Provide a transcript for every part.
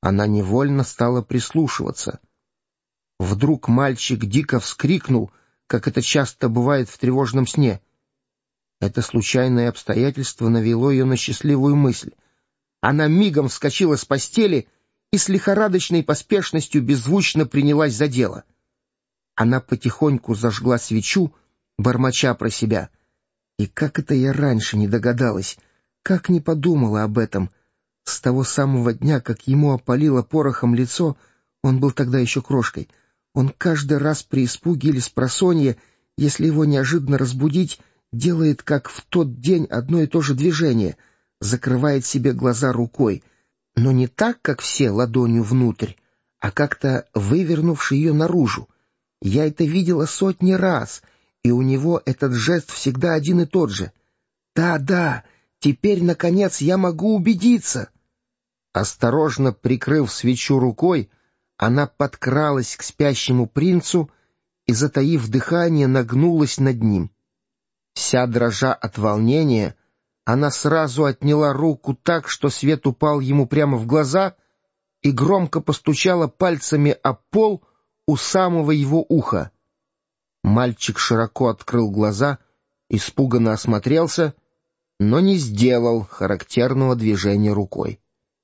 Она невольно стала прислушиваться. Вдруг мальчик дико вскрикнул, как это часто бывает в тревожном сне. Это случайное обстоятельство навело ее на счастливую мысль. Она мигом вскочила с постели и с лихорадочной поспешностью беззвучно принялась за дело. Она потихоньку зажгла свечу, бормоча про себя. И как это я раньше не догадалась, как не подумала об этом. С того самого дня, как ему опалило порохом лицо, он был тогда еще крошкой, он каждый раз при испуге или спросонье, если его неожиданно разбудить, делает, как в тот день, одно и то же движение, закрывает себе глаза рукой, но не так, как все, ладонью внутрь, а как-то вывернувши ее наружу. Я это видела сотни раз, и у него этот жест всегда один и тот же. Да, теперь, наконец, я могу убедиться. Осторожно прикрыв свечу рукой, она подкралась к спящему принцу и, затаив дыхание, нагнулась над ним. Вся дрожа от волнения, она сразу отняла руку так, что свет упал ему прямо в глаза, и громко постучала пальцами о пол у самого его уха. Мальчик широко открыл глаза, испуганно осмотрелся, но не сделал характерного движения рукой.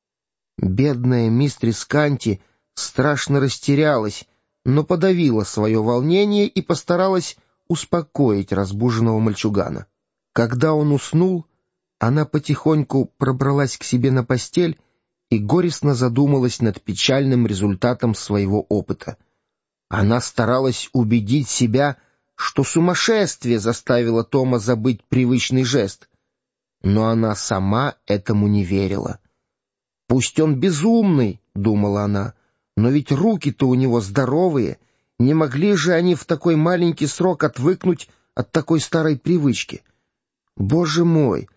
Бедная мистрис Канти страшно растерялась, но подавила свое волнение и постаралась успокоить разбуженного мальчугана. Когда он уснул, она потихоньку пробралась к себе на постель и горестно задумалась над печальным результатом своего опыта. Она старалась убедить себя, что сумасшествие заставило Тома забыть привычный жест, но она сама этому не верила. «Пусть он безумный», — думала она, — «но ведь руки-то у него здоровые, не могли же они в такой маленький срок отвыкнуть от такой старой привычки? Боже мой,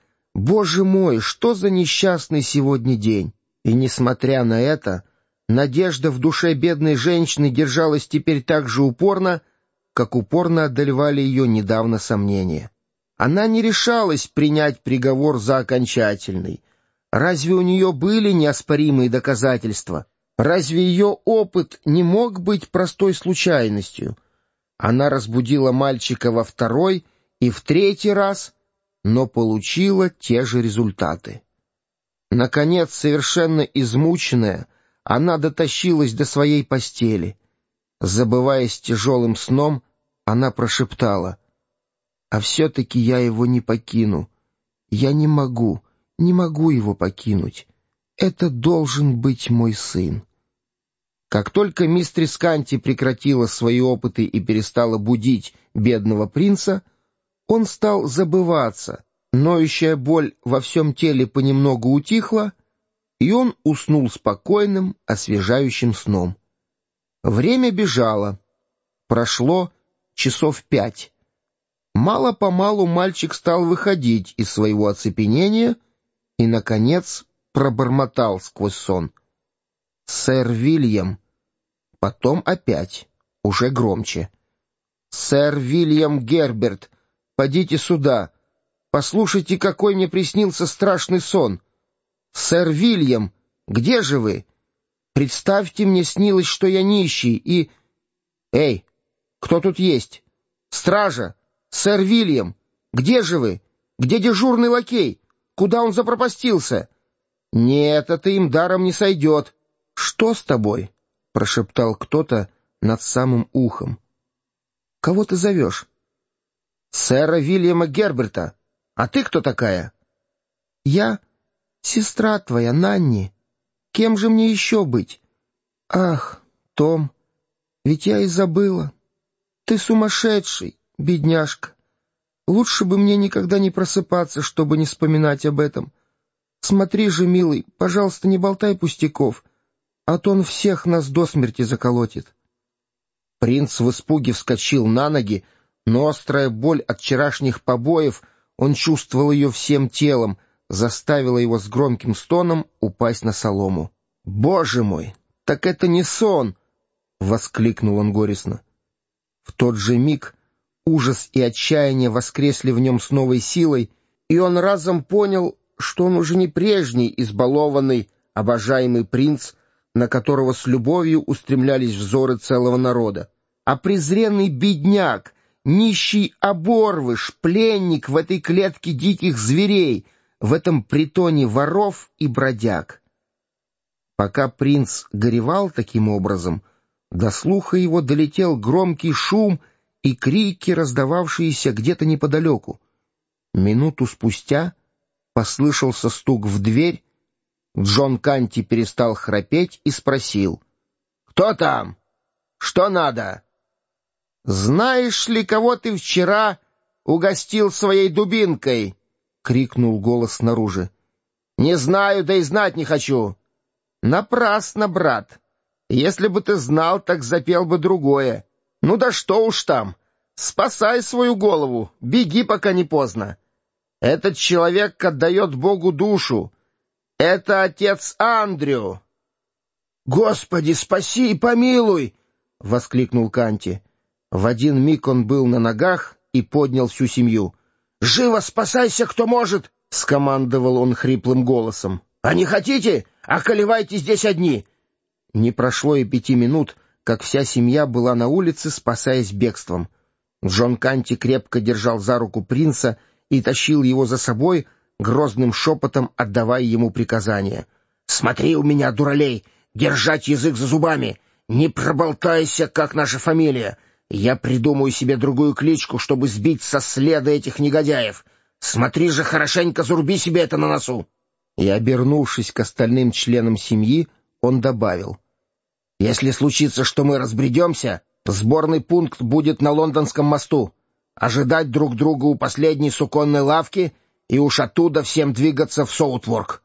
что за несчастный сегодня день!» И, несмотря на это, надежда в душе бедной женщины держалась теперь так же упорно, как упорно одолевали ее недавно сомнения. Она не решалась принять приговор за окончательный. Разве у нее были неоспоримые доказательства? Разве ее опыт не мог быть простой случайностью? Она разбудила мальчика во второй и в третий раз, но получила те же результаты. Наконец, совершенно измученная, она дотащилась до своей постели. Забываясь тяжелым сном, она прошептала: «А все-таки я его не покину. Я не могу его покинуть. Это должен быть мой сын». Как только мистрис Канти прекратила свои опыты и перестала будить бедного принца, он стал забываться, ноющая боль во всем теле понемногу утихла, и он уснул спокойным, освежающим сном. Время бежало. Прошло часов 5. Мало-помалу мальчик стал выходить из своего оцепенения и, наконец, пробормотал сквозь сон: «Сэр Вильям». Потом опять, уже громче: «Сэр Вильям Герберт, подите сюда. Послушайте, какой мне приснился страшный сон. Сэр Вильям, где же вы? Представьте, мне снилось, что я нищий и... Эй, кто тут есть? Стража! Сэр Вильям, где же вы? Где дежурный лакей? Куда он запропастился? Нет, это им даром не сойдет. Что с тобой?» — прошептал кто-то над самым ухом. «Кого ты зовешь?» «Сэра Вильяма Герберта. А ты кто такая?» «Я сестра твоя, Нанни. Кем же мне еще быть?» «Ах, Том, ведь я и забыла. Ты сумасшедший, бедняжка. Лучше бы мне никогда не просыпаться, чтобы не вспоминать об этом. Смотри же, милый, пожалуйста, не болтай пустяков, а то он всех нас до смерти заколотит». Принц в испуге вскочил на ноги, но острая боль от вчерашних побоев, он чувствовал ее всем телом, заставила его с громким стоном упасть на солому. «Боже мой, так это не сон!» — воскликнул он горестно. В тот же миг ужас и отчаяние воскресли в нем с новой силой, и он разом понял, что он уже не прежний избалованный, обожаемый принц, на которого с любовью устремлялись взоры целого народа. А презренный бедняк, нищий оборвыш, пленник в этой клетке диких зверей, в этом притоне воров и бродяг. Пока принц горевал таким образом, до слуха его долетел громкий шум и крики, раздававшиеся где-то неподалеку. Минуту спустя послышался стук в дверь. Джон Канти перестал храпеть и спросил: «Кто там? Что надо?» «Знаешь ли, кого ты вчера угостил своей дубинкой?» — крикнул голос снаружи. «Не знаю, да и знать не хочу». «Напрасно, брат. Если бы ты знал, так запел бы другое. Ну да что уж там. Спасай свою голову, беги, пока не поздно. Этот человек отдает Богу душу. Это отец Андрю». «Господи, спаси и помилуй!» — воскликнул Канти. В один миг он был на ногах и поднял всю семью. «Живо спасайся, кто может!» — скомандовал он хриплым голосом. «А не хотите? Околевайте здесь одни!» Не прошло и 5 минут, как вся семья была на улице, спасаясь бегством. Джон Канти крепко держал за руку принца и тащил его за собой, грозным шепотом отдавая ему приказания. «Смотри у меня, дуралей, держать язык за зубами! Не проболтайся, как наша фамилия! Я придумаю себе другую кличку, чтобы сбить со следа этих негодяев! Смотри же, хорошенько заруби себе это на носу!» И, обернувшись к остальным членам семьи, он добавил: «Если случится, что мы разбредемся, сборный пункт будет на Лондонском мосту. Ожидать друг друга у последней суконной лавки и уж оттуда всем двигаться в Соутворк».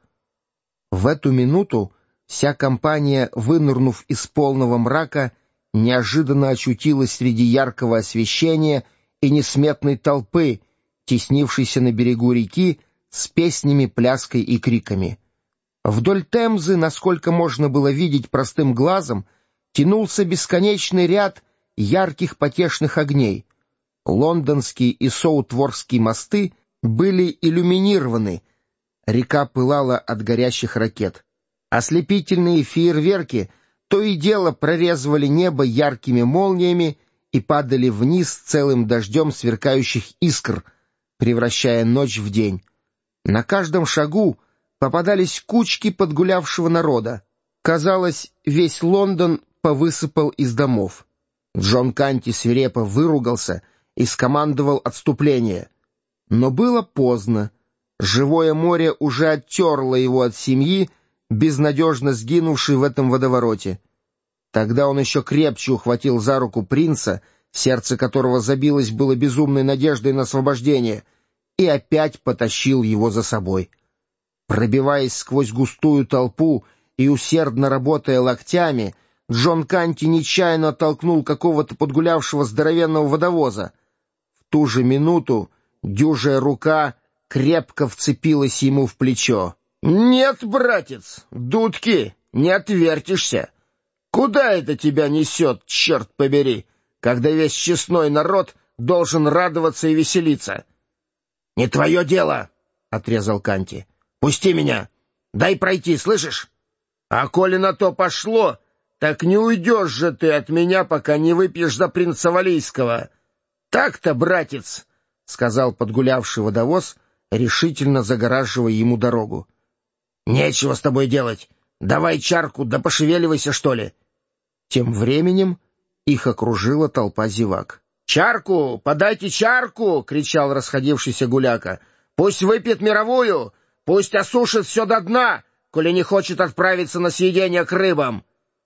В эту минуту вся компания, вынырнув из полного мрака, неожиданно очутилась среди яркого освещения и несметной толпы, теснившейся на берегу реки с песнями, пляской и криками. Вдоль Темзы, насколько можно было видеть простым глазом, тянулся бесконечный ряд ярких потешных огней. Лондонский и Соутворкский мосты были иллюминированы, река пылала от горящих ракет. Ослепительные фейерверки то и дело прорезывали небо яркими молниями и падали вниз целым дождем сверкающих искр, превращая ночь в день. На каждом шагу попадались кучки подгулявшего народа. Казалось, весь Лондон повысыпал из домов. Джон Канти свирепо выругался и скомандовал отступление. Но было поздно. Живое море уже оттерло его от семьи, безнадежно сгинувшей в этом водовороте. Тогда он еще крепче ухватил за руку принца, сердце которого забилось было безумной надеждой на освобождение, и опять потащил его за собой. Пробиваясь сквозь густую толпу и усердно работая локтями, Джон Канти нечаянно оттолкнул какого-то подгулявшего здоровенного водовоза. В ту же минуту дюжая рука крепко вцепилась ему в плечо. «Нет, братец, дудки, не отвертишься! Куда это тебя несет, черт побери, когда весь честной народ должен радоваться и веселиться?» «Не твое дело!» — отрезал Канти. «Пусти меня! Дай пройти, слышишь? А коли на то пошло, так не уйдешь же ты от меня, пока не выпьешь за принца Валийского. Так-то, братец!» — сказал подгулявший водовоз, решительно загораживая ему дорогу. «Нечего с тобой делать. Давай чарку, да пошевеливайся, что ли!» Тем временем их окружила толпа зевак. «Чарку! Подайте чарку!» — кричал расходившийся гуляка. «Пусть выпьет мировую! Пусть осушит все до дна, коли не хочет отправиться на съедение к рыбам!»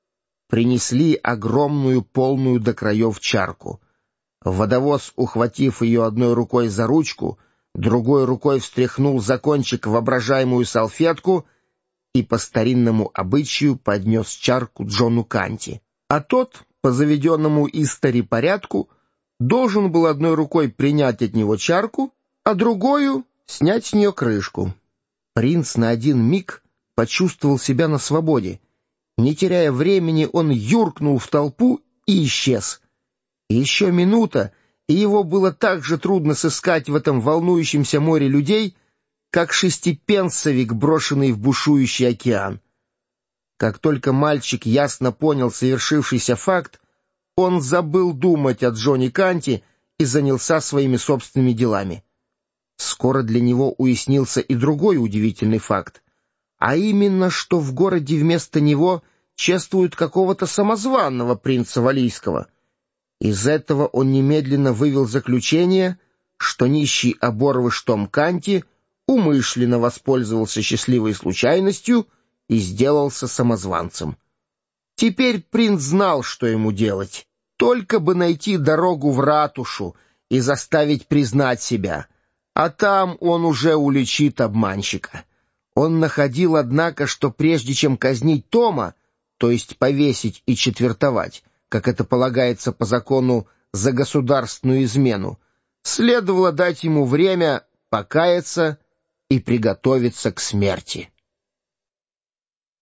Принесли огромную, полную до краев чарку. Водовоз, ухватив ее одной рукой за ручку, другой рукой встряхнул за кончик воображаемую салфетку и по старинному обычаю поднес чарку Джону Канти. А тот, по заведенному истори порядку, должен был одной рукой принять от него чарку, а другою снять с нее крышку. Принц на один миг почувствовал себя на свободе. Не теряя времени, он юркнул в толпу и исчез. Еще минута, и его было так же трудно сыскать в этом волнующемся море людей, как шестипенсовик, брошенный в бушующий океан. Как только мальчик ясно понял совершившийся факт, он забыл думать о Джонни Канте и занялся своими собственными делами. Скоро для него уяснился и другой удивительный факт, а именно, что в городе вместо него чествуют какого-то самозванного принца Валийского. Из этого он немедленно вывел заключение, что нищий оборвыш Том Канти умышленно воспользовался счастливой случайностью и сделался самозванцем. Теперь принц знал, что ему делать. Только бы найти дорогу в ратушу и заставить признать себя, а там он уже уличит обманщика. Он находил, однако, что прежде чем казнить Тома, то есть повесить и четвертовать, как это полагается по закону за государственную измену, следовало дать ему время покаяться и приготовиться к смерти.